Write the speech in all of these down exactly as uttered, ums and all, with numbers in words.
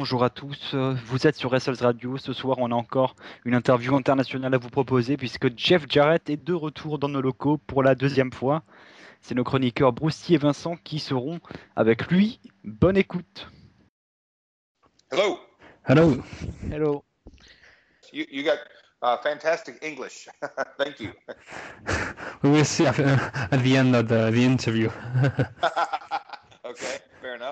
bonjour à tous. Euh, Vous êtes sur Wrestles Radio. Ce soir, on a encore une interview internationale à vous proposer puisque Jeff Jarrett est de retour dans nos locaux pour la deuxième fois. C'est nos chroniqueurs Broussy et Vincent qui seront avec lui. Bonne écoute. Hello. Hello. Hello. You, you got uh, fantastic English. Thank you. We will see at, uh, at the end of the, the interview. Okay, fair enough.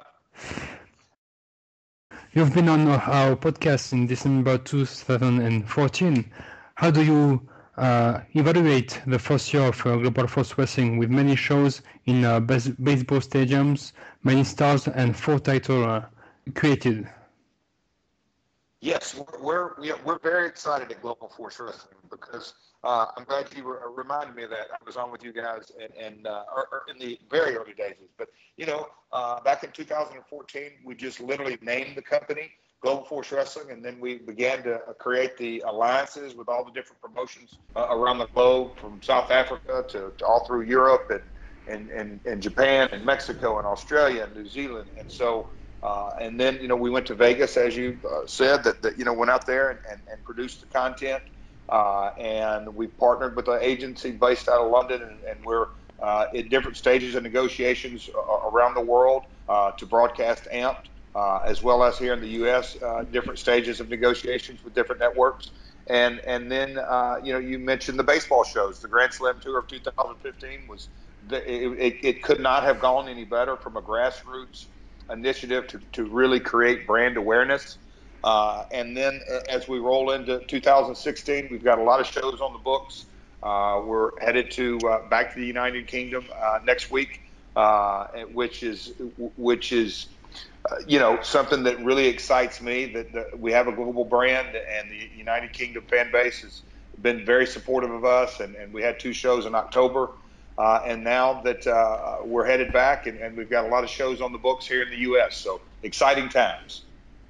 You've been on our podcast in December two thousand fourteen. How do you uh, evaluate the first year of uh, Global Force Wrestling with many shows in uh, bas- baseball stadiums, many stars, and four titles uh, created? Yes, we're we're, we're very excited at Global Force Wrestling because uh, I'm glad you re- reminded me of that. I was on with you guys and, and uh, or, or in the very early days. But, you know, uh, back in two thousand fourteen, we just literally named the company Global Force Wrestling, and then we began to create the alliances with all the different promotions uh, around the globe, from South Africa to, to all through Europe and, and, and, and Japan and Mexico and Australia and New Zealand. And so Uh, and then, you know, we went to Vegas, as you uh, said, that, that, you know, went out there and, and, and produced the content. Uh, and we partnered with an agency based out of London, and, and we're uh, in different stages of negotiations uh, around the world uh, to broadcast Amped, uh, as well as here in the U S, uh, different stages of negotiations with different networks. And and then, uh, you know, you mentioned the baseball shows. The Grand Slam Tour of two thousand fifteen was, the, it, it, it could not have gone any better from a grassroots initiative to, to really create brand awareness. Uh, and then uh, as we roll into two thousand sixteen, we've got a lot of shows on the books. Uh, we're headed to uh, back to the United Kingdom uh, next week, uh, which is which is uh, you know, something that really excites me. That, that we have a global brand, and the United Kingdom fan base has been very supportive of us. And, and we had two shows in October. Uh, and now that uh, we're headed back, and, and we've got a lot of shows on the books here in the U S, so exciting times.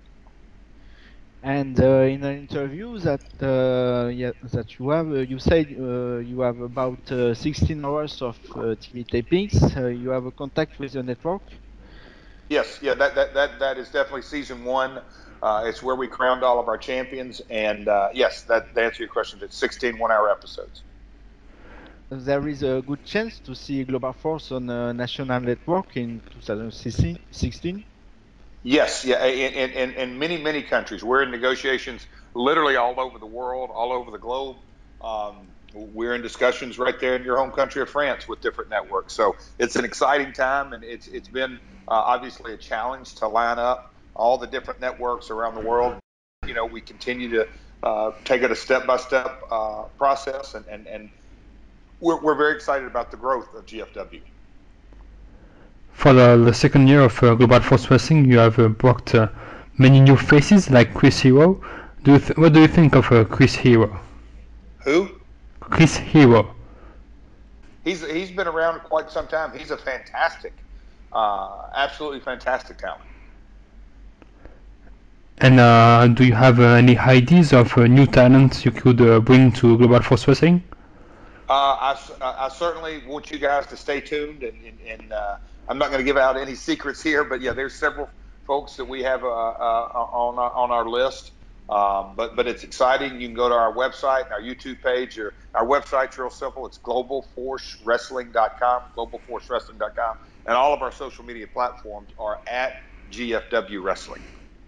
And uh, in an interview that uh, yeah, that you have, uh, you said uh, you have about uh, sixteen hours of uh, T V tapings. Uh, you have a contact with the network. Yes, yeah, that that that, that is definitely season one. Uh, it's where we crowned all of our champions, and uh, yes, that to answer your question, it's sixteen one-hour episodes. There is a good chance to see Global Force on a national network in two thousand sixteen. Yes, yeah, in, in, in many, many countries. We're in negotiations literally all over the world, all over the globe. Um, we're in discussions right there in your home country of France with different networks. So it's an exciting time, and it's it's been uh, obviously a challenge to line up all the different networks around the world. You know, we continue to uh, take it a step-by-step uh, process, and, and, and we're, we're very excited about the growth of G F W. For the, the second year of uh, Global Force Wrestling, you have uh, brought uh, many new faces like Chris Hero. Do you th- what do you think of uh, Chris Hero? Who? Chris Hero. He's he's been around quite some time. He's a fantastic, uh, absolutely fantastic talent. And uh, do you have uh, any ideas of uh, new talents you could uh, bring to Global Force Wrestling? Uh, I, I certainly want you guys to stay tuned, and, and, and uh, I'm not going to give out any secrets here, but yeah, there's several folks that we have uh, uh, on our, on our list. Um, but but it's exciting. You can go to our website and our YouTube page. Or our website's real simple. It's global force wrestling dot com, global force wrestling dot com, and all of our social media platforms are at G F W Wrestling.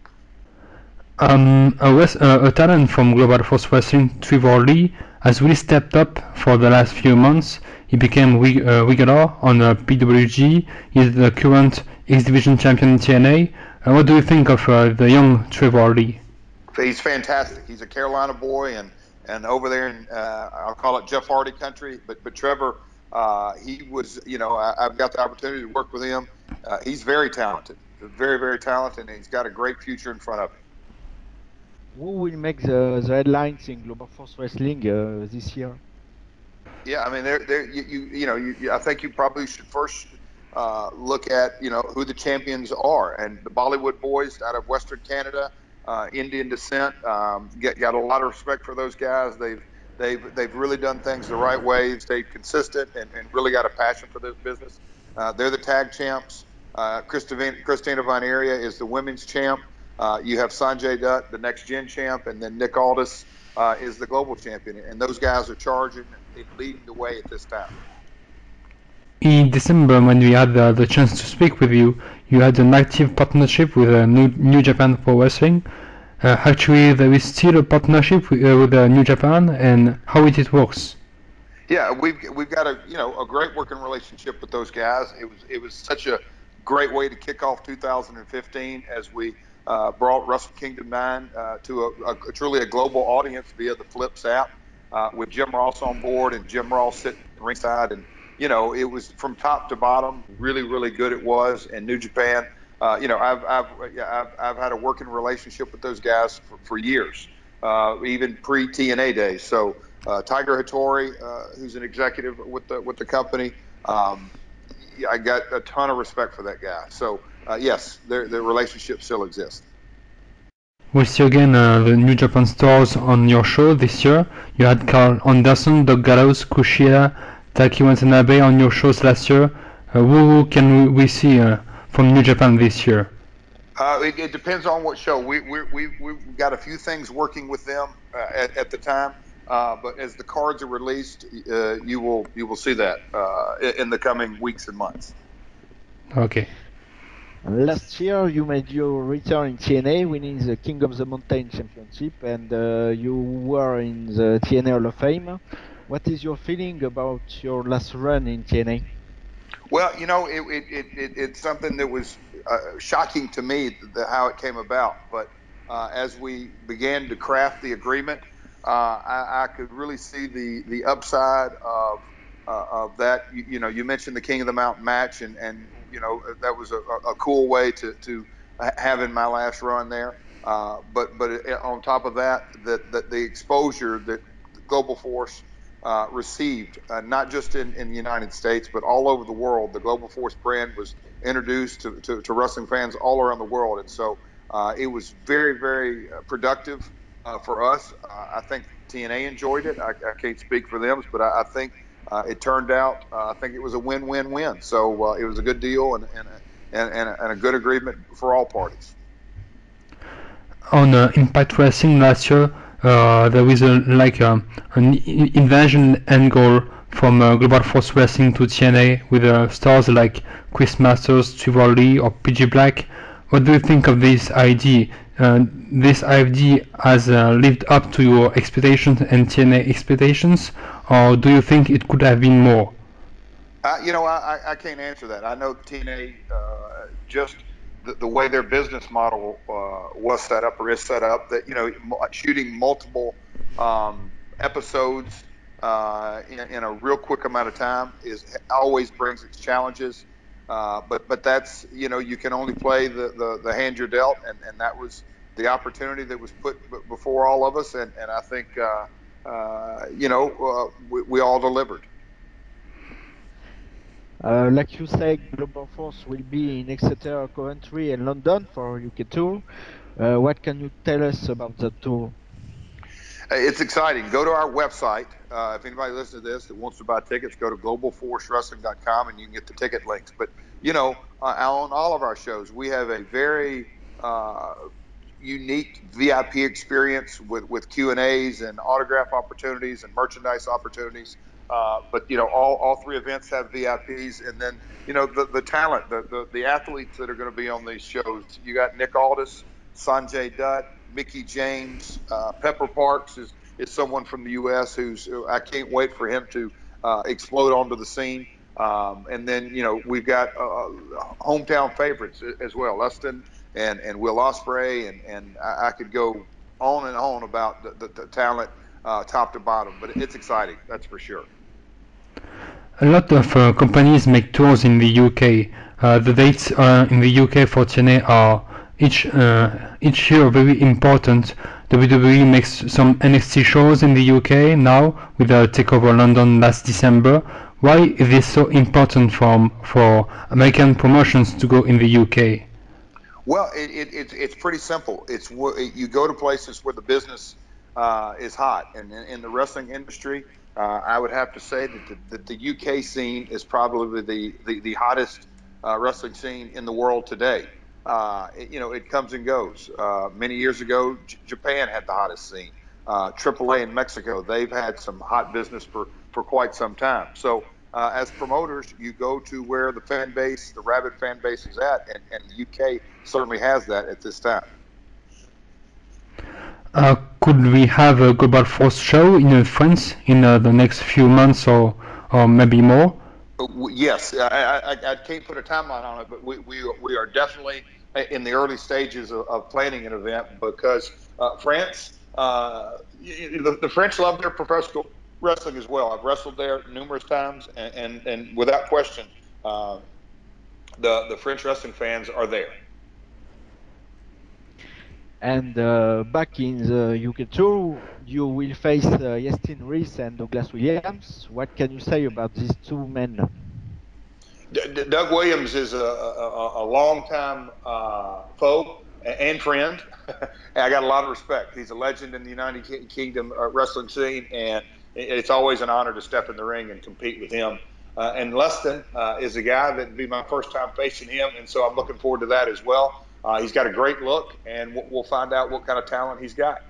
Um, a, res- uh, a talent from Global Force Wrestling, Trevor Lee, has really stepped up for the last few months. He became re- uh, regular on uh, P W G. He's the current X Division champion in T N A. Uh, what do you think of uh, the young Trevor Lee? He's fantastic. He's a Carolina boy, and and over there in uh, I'll call it Jeff Hardy country. But but Trevor, uh, he was, you know, I, I've got the opportunity to work with him. Uh, he's very talented, very very talented, and he's got a great future in front of him. Who will make the, the headlines in Global Force Wrestling uh, this year? Yeah, I mean, there, there, you, you, you know, you, I think you probably should first uh, look at, you know, who the champions are, and the Bollywood boys out of Western Canada, uh, Indian descent. Um, get, got a lot of respect for those guys. They've, they've, they've really done things the right way, stayed consistent, and, and really got a passion for this business. Uh, they're the tag champs. Uh, Christina, Christina Von Aria is the women's champ. Uh, you have Sanjay Dutt, the next gen champ, and then Nick Aldis uh, is the global champion. And those guys are charging and leading the way at this time. In December, when we had uh, the chance to speak with you, you had an active partnership with uh, New, New Japan Pro Wrestling. Uh, actually, there is still a partnership with, uh, with uh, New Japan, and how it, it works. Yeah, we've we've got a you know a great working relationship with those guys. It was it was such a great way to kick off two thousand fifteen as we uh, brought Wrestle Kingdom nine uh, to a, a, a truly a global audience via the Flips app uh, with Jim Ross on board and Jim Ross sitting ringside, and you know it was from top to bottom really really good. It was, and New Japan. Uh, you know, I've I've, I've I've had a working relationship with those guys for, for years, uh, even pre T N A days. So. Uh, Tiger Hattori, uh, who's an executive with the with the company, um, I got a ton of respect for that guy. So uh, yes, their their relationship still exists. We'll see again uh, the New Japan stars on your show this year. You had Carl Anderson, Doug Gallows, Kushida, Taki Watanabe on your shows last year. Uh, who can we see uh, from New Japan this year? Uh, it, it depends on what show. We we we we've got a few things working with them uh, at, at the time. Uh, but as the cards are released, uh, you will you will see that uh, in the coming weeks and months. Okay. Last year, you made your return in T N A, winning the King of the Mountain Championship, and uh, you were in the T N A Hall of Fame. What is your feeling about your last run in T N A? Well, you know, it, it, it, it's something that was uh, shocking to me the, how it came about. But uh, as we began to craft the agreement, uh, I, I could really see the the upside of uh, of that. You, you know, you mentioned the King of the Mountain match, and and you know that was a, a cool way to to have in my last run there. Uh, but but on top of that, that that the exposure that Global Force Uh, received, uh, not just in, in the United States, but all over the world. The Global Force brand was introduced to, to, to wrestling fans all around the world. And so uh, it was very, very productive uh, for us. Uh, I think T N A enjoyed it. I, I can't speak for them, but I, I think uh, it turned out, uh, I think it was a win-win-win. So uh, it was a good deal and, and, and, and, a, and a good agreement for all parties. On uh, Impact Wrestling last year, uh, there was a, like um, an invasion angle from uh, Global Force Wrestling to T N A with uh, stars like Chris Masters, Trevor Lee, or P G Black. What do you think of this idea? Uh, this idea has uh, lived up to your expectations and T N A expectations, or do you think it could have been more? Uh, you know, I, I can't answer that. I know T N A uh, just the, the way their business model uh, was set up or is set up, that you know, shooting multiple um, episodes uh, in, in a real quick amount of time is always brings its challenges. Uh, but but that's you know you can only play the, the, the hand you're dealt, and, and that was the opportunity that was put before all of us, and and I think uh, uh, you know uh, we, we all delivered. Uh, like you said, Global Force will be in Exeter, Coventry, and London for U K tour. Uh, what can you tell us about that tour? It's exciting. Go to our website. Uh, if anybody listens to this that wants to buy tickets, go to global force wrestling dot com and you can get the ticket links. But, you know, uh, on all of our shows, we have a very uh, unique V I P experience with, with Q and A's and autograph opportunities and merchandise opportunities. Uh, but, you know, all, all three events have V I Ps. And then, you know, the, the talent, the, the, the athletes that are going to be on these shows. You got Nick Aldis, Sanjay Dutt, Mickey James, uh, Pepper Parks is, is someone from the U S who's, I can't wait for him to uh, explode onto the scene. Um, and then, you know, we've got uh, hometown favorites as well, Lustin and, and Will Ospreay, and, and I, I could go on and on about the, the, the talent uh, top to bottom, but it's exciting, that's for sure. A lot of uh, companies make tours in the U K. Uh, the dates uh, in the U K for T N A are each uh, each year very important. W W E makes some N X T shows in the U K now with a takeover London last December. Why is this so important from for American promotions to go in the U K? Well, it, it, it's it's pretty simple. It's you go to places where the business uh, is hot, and in, in the wrestling industry, uh, I would have to say that the, that the U K scene is probably the the, the hottest uh, wrestling scene in the world today. uh, it, you know, it comes and goes. Uh, many years ago, J- Japan had the hottest scene. Uh, triple A in Mexico, they've had some hot business for, for quite some time. So uh, as promoters, you go to where the fan base, the rabid fan base is at, and, and the U K certainly has that at this time. Uh, could we have a Global Force show in uh, France in uh, the next few months or, or maybe more? Yes, I, I, I can't put a timeline on it, but we, we, we are definitely in the early stages of, of planning an event because uh, France, uh, the, the French love their professional wrestling as well. I've wrestled there numerous times, and, and, and without question, uh, the, the French wrestling fans are there. And uh, back in the U K tour, you will face uh, Justin Reese and Douglas Williams. What can you say about these two men? D- D- Doug Williams is a, a, a long-time uh, foe and friend. And I got a lot of respect. He's a legend in the United Kingdom uh, wrestling scene, and it's always an honor to step in the ring and compete with him. Uh, and Lustin uh, is a guy that would be my first time facing him, and so I'm looking forward to that as well. Uh, he's got a great look, and we'll, we'll find out what kind of talent he's got.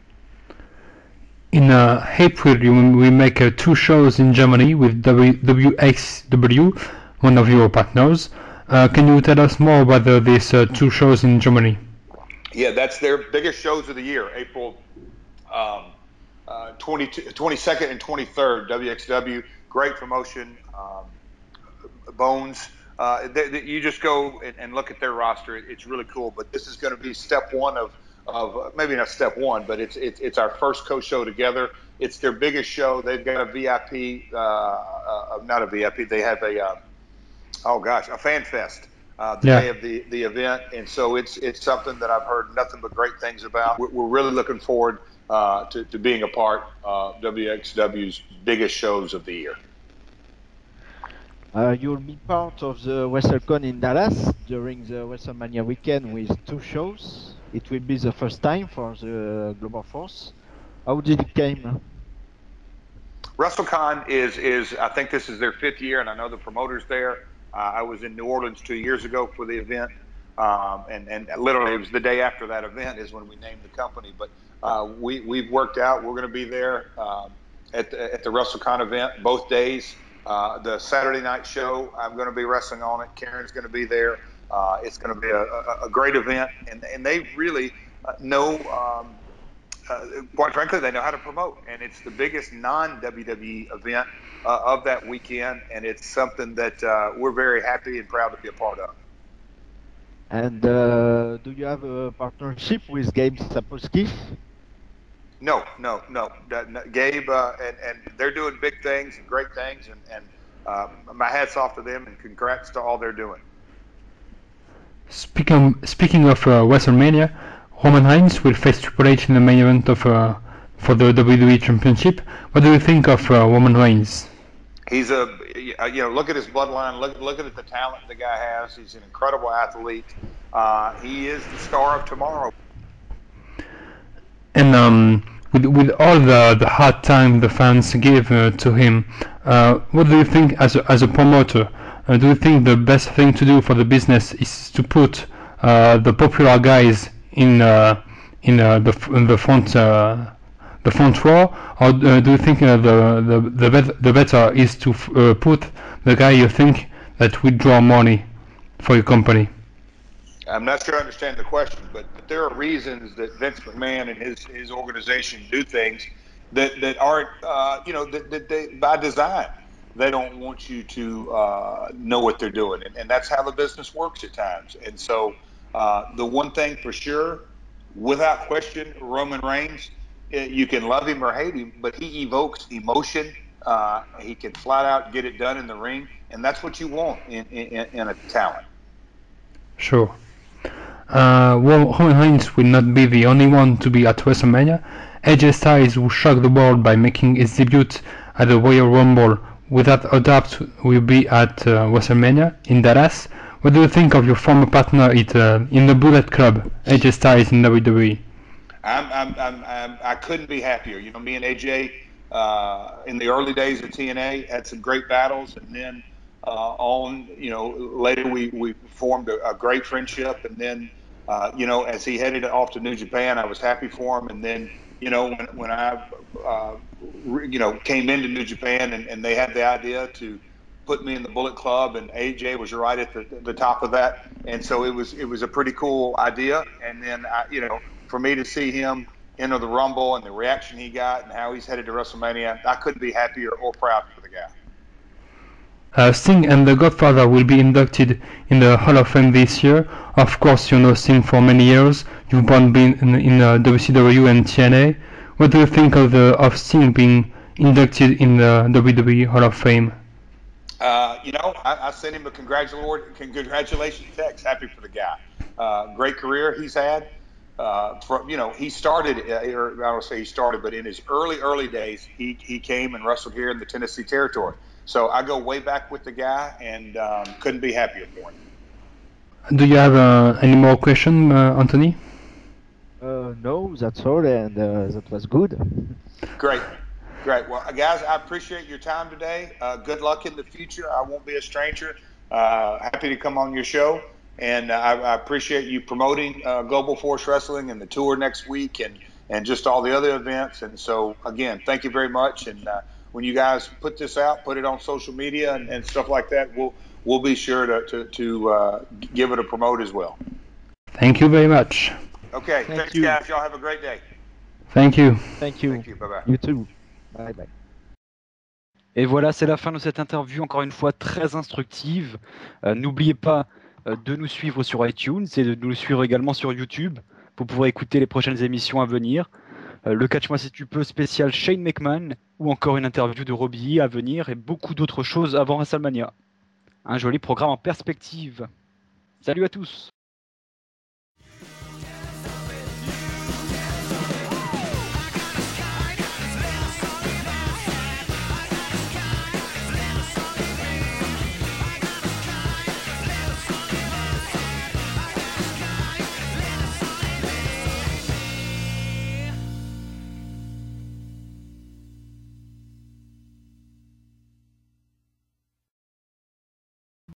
In uh, April, you, we make uh, two shows in Germany with w, W X W, one of your partners. Uh, can you tell us more about the, these uh, two shows in Germany? Yeah, that's their biggest shows of the year, April um, uh, twenty-second and twenty-third, W X W, great promotion. Um, Bones, uh, they, they, you just go and, and look at their roster. It, it's really cool. But this is going to be step one of, of uh, maybe not step one, but it's it's, it's our first co-show together. It's their biggest show. They've got a V I P, uh, uh, not a V I P. They have a uh, oh gosh, a fan fest. Uh, the yeah. day of the, the event, and so it's it's something that I've heard nothing but great things about. We're, we're really looking forward uh, to, to being a part of W X W's biggest shows of the year. Uh, you'll be part of the WrestleCon in Dallas during the WrestleMania weekend with two shows. It will be the first time for the Global Force. How did it came? WrestleCon is is I think this is their fifth year, and I know the promoters there. Uh, I was in New Orleans two years ago for the event, um, and and literally it was the day after that event is when we named the company. But uh, we we've worked out. We're going to be there um, at the, at the WrestleCon event both days. Uh, the Saturday night show, I'm going to be wrestling on it. Karen's going to be there. Uh, it's going to be a, a, a great event, and and they really uh, know. Um, Uh, quite frankly, they know how to promote, and it's the biggest non-W W E event uh, of that weekend, and it's something that uh, we're very happy and proud to be a part of. And uh, do you have a partnership with Gabe Sapolsky? No, no, no. no Gabe uh, and, and they're doing big things and great things, and, and uh, my hat's off to them, and congrats to all they're doing. Speaking speaking of uh, WrestleMania, Roman Reigns will face Triple H in the main event of uh, for the W W E Championship. What do you think of uh, Roman Reigns? He's a you know look at his bloodline. Look look at the talent the guy has. He's an incredible athlete. Uh, he is the star of tomorrow. And um, with with all the the hard time the fans give uh, to him, uh, what do you think as a, as a promoter? Uh, do you think the best thing to do for the business is to put uh, the popular guys in uh, in uh, the in the front uh, the front row, or uh, do you think uh, the the the, bet- the better is to f- uh, put the guy you think that will draw money for your company? I'm not sure I understand the question, but, but there are reasons that Vince McMahon and his his organization do things that that aren't uh, you know that, that they by design. They don't want you to uh, know what they're doing, and, and that's how the business works at times. And so, uh, the one thing for sure, without question, Roman Reigns, you can love him or hate him, but he evokes emotion. Uh, he can flat out get it done in the ring, and that's what you want in, in, in a talent. Sure. Uh, Roman Reigns will not be the only one to be at WrestleMania. A J Styles will shock the world by making his debut at the Royal Rumble. Without a doubt, will be at uh, WrestleMania in Dallas. What do you think of your former partner it, uh, in the Bullet Club, A J Styles in W W E? I'm, I'm, I'm, I'm, I couldn't be happier. You know, me and A J uh, in the early days of T N A had some great battles, and then uh, on, you know, later we, we formed a, a great friendship. And then, uh, you know, as he headed off to New Japan, I was happy for him. And then, you know, when, when I, uh, re, you know, came into New Japan and, and they had the idea to put me in the Bullet Club, and A J was right at the, the top of that. And so it was, it was a pretty cool idea. And then, I, you know, for me to see him enter the Rumble and the reaction he got and how he's headed to WrestleMania, I couldn't be happier or prouder for the guy. Uh, Sting and The Godfather will be inducted in the Hall of Fame this year. Of course, you know Sting for many years. You've both been in, in uh, W C W and T N A. What do you think of the of Sting being inducted in the W W E Hall of Fame? Uh, you know, I, I sent him a congratulations text. Happy for the guy. Uh, great career he's had. Uh, from, you know, he started, uh, or I don't say he started, but in his early, early days, he, he came and wrestled here in the Tennessee territory. So I go way back with the guy, and um, couldn't be happier for him. Do you have uh, any more questions, uh, Anthony? Uh, no, that's all, and uh, that was good. Great. Great. Well, guys, I appreciate your time today. Uh, good luck in the future. I won't be a stranger. Uh, happy to come on your show. And uh, I, I appreciate you promoting uh, Global Force Wrestling and the tour next week, and, and just all the other events. And so, again, thank you very much. And uh, when you guys put this out, put it on social media and, and stuff like that, we'll we'll be sure to, to, to uh, give it a promote as well. Thank you very much. Okay. Thank Thanks, you. guys. Y'all have a great day. Thank you. Thank you. Thank you. Bye-bye. You too. Bye bye. Et voilà, c'est la fin de cette interview, encore une fois très instructive. Euh, N'oubliez pas euh, de nous suivre sur iTunes et de nous suivre également sur YouTube pour pouvoir écouter les prochaines émissions à venir. Euh, le Catch Moi Si Tu Peux spécial Shane McMahon, ou encore une interview de Robbie à venir, et beaucoup d'autres choses avant WrestleMania. Un joli programme en perspective. Salut à tous!